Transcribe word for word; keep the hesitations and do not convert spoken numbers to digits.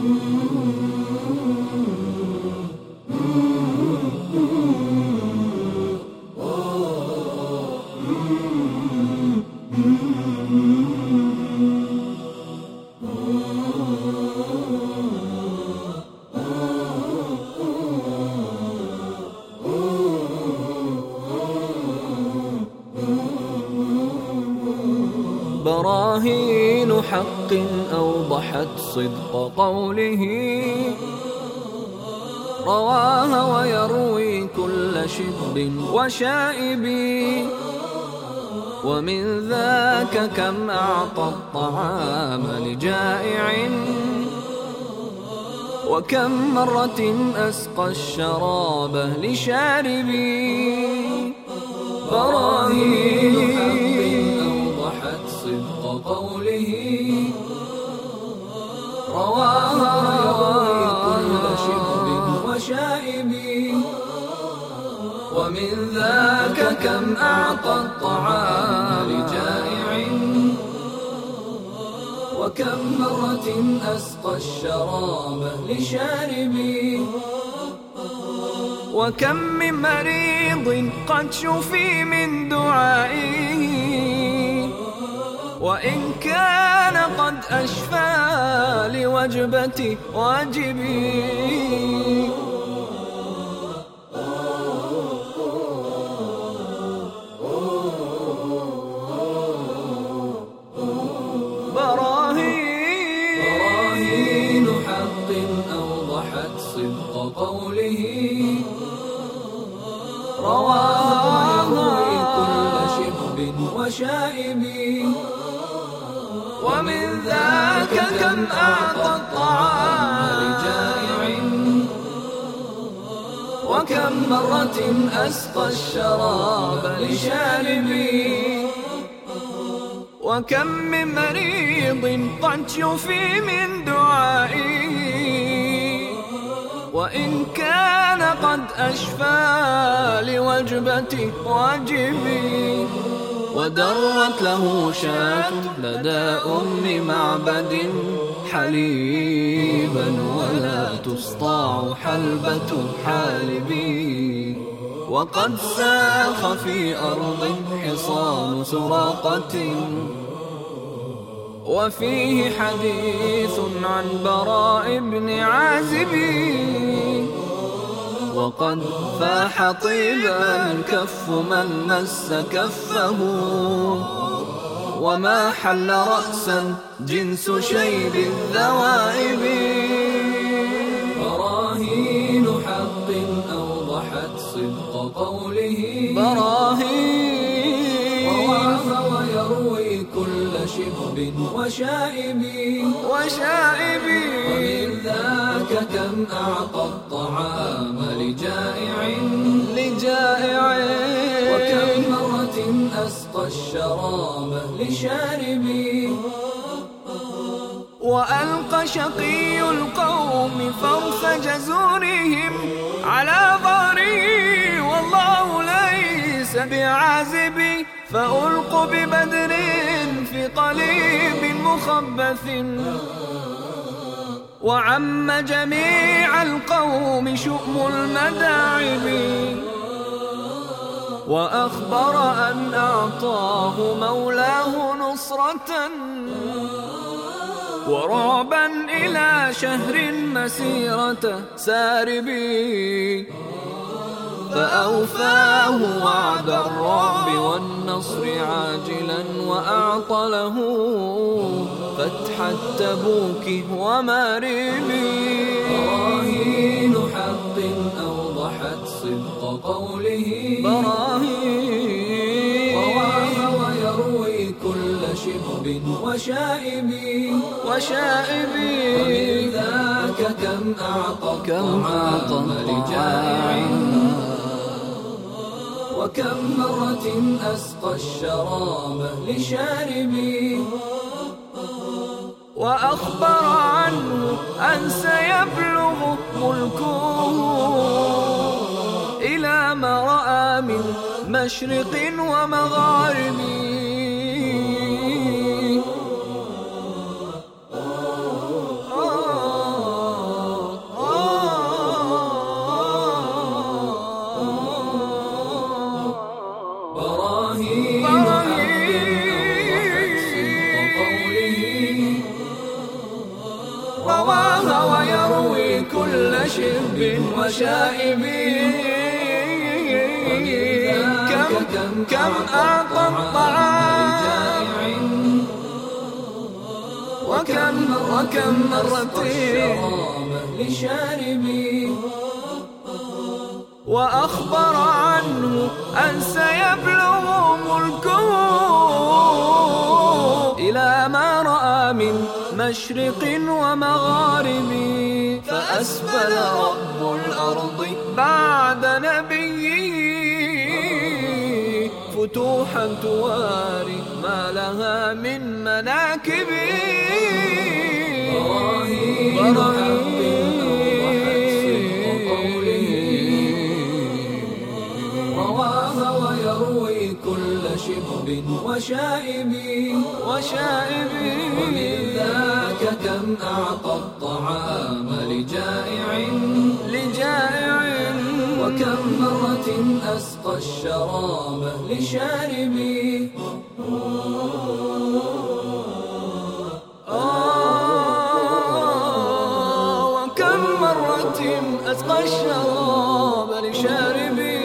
براهين حق أوضحت صدق قوله، رواها ويروي كل شب وشائب. ومن ذاك كم أعطى الطعام لجائع، وكم مرة أسقى الشراب لشارب. براهين حق أوضحت صدق قوله، رواها ويروي كل شب وشائب. ومن ذاك كم أعطى الطعام لجائع، وكم مرة أسقى الشراب لشارب. وكم من مريض قد شفي من دعائه، وإن كان قد أشفى لوجبة واجبي. براهين حق أوضحت صدق قوله، رواها ويروي كل شب وشائب. ومن ذاك كم أعطى الطعام لجائع، وكم مرة أسقى الشراب لشارب. وكم من مريض قد شفي من دعائه، وإن كان قد أشفى لوجبة واجبي. ودرت له شاة لدى أم معبد حليبا، ولا تسطاع حلبة حالبي. وقد ساخ في أرض حصان سراقة، وفيه حديث عن براء بن عازب. وقد فاح طيبا الكف من مس كفه، وما حل رأسا جنس شيب الذوائب. براهين حق أوضحت صدق قوله، براهين رواها ويروي كل شب وشائب. وشائب ومن ذاك كم أعطى الطعام لجائع، لجائع. وكم مرة أسقى الشراب لشارب. وألقى شقي القوم فرث جزورهم على ظهره، والله ليس بعازب. فألقوا ببدر في قليب مخبث، وعم جميع القوم شؤم المداعب. وأخبر أن أعطاه مولاه نصرة، ورعبا إلى شهر مسيرة ساربي. فأوفاه وعد الرعب والنصر عاجلا، وأعطى له فتح التبوك وماربي. براهين حق أوضحت صدق قوله، براهين رواها ويروي كل شب وشائب. وشائب ومن ذاك كم أعطى كم أعطى لجائع، وكم مرة أسقى الشراب لشارب. وأخبر عنه أن سيبلغ ملكه إلى ما رأى من مشرق ومغارب. آه رواها ويروي كل شرب وشائب. كم كم أعطى الطعام وكم وكم مرة لشاربي، وأخبر عنه أن سيبلغ ملكه إلى ما رأى من مشرق ومغارب. فأسفل رب الأرض بعد نبيه فتوحا تواري ما لها من مناكب. رواها ويروي كل شبب وشائب وشائب. ومن ذاك كم أعطى الطعام لجائع لجائع، وكم مرة أسقى الشراب لشارب. وكم مرة أسقى الشراب لشارب.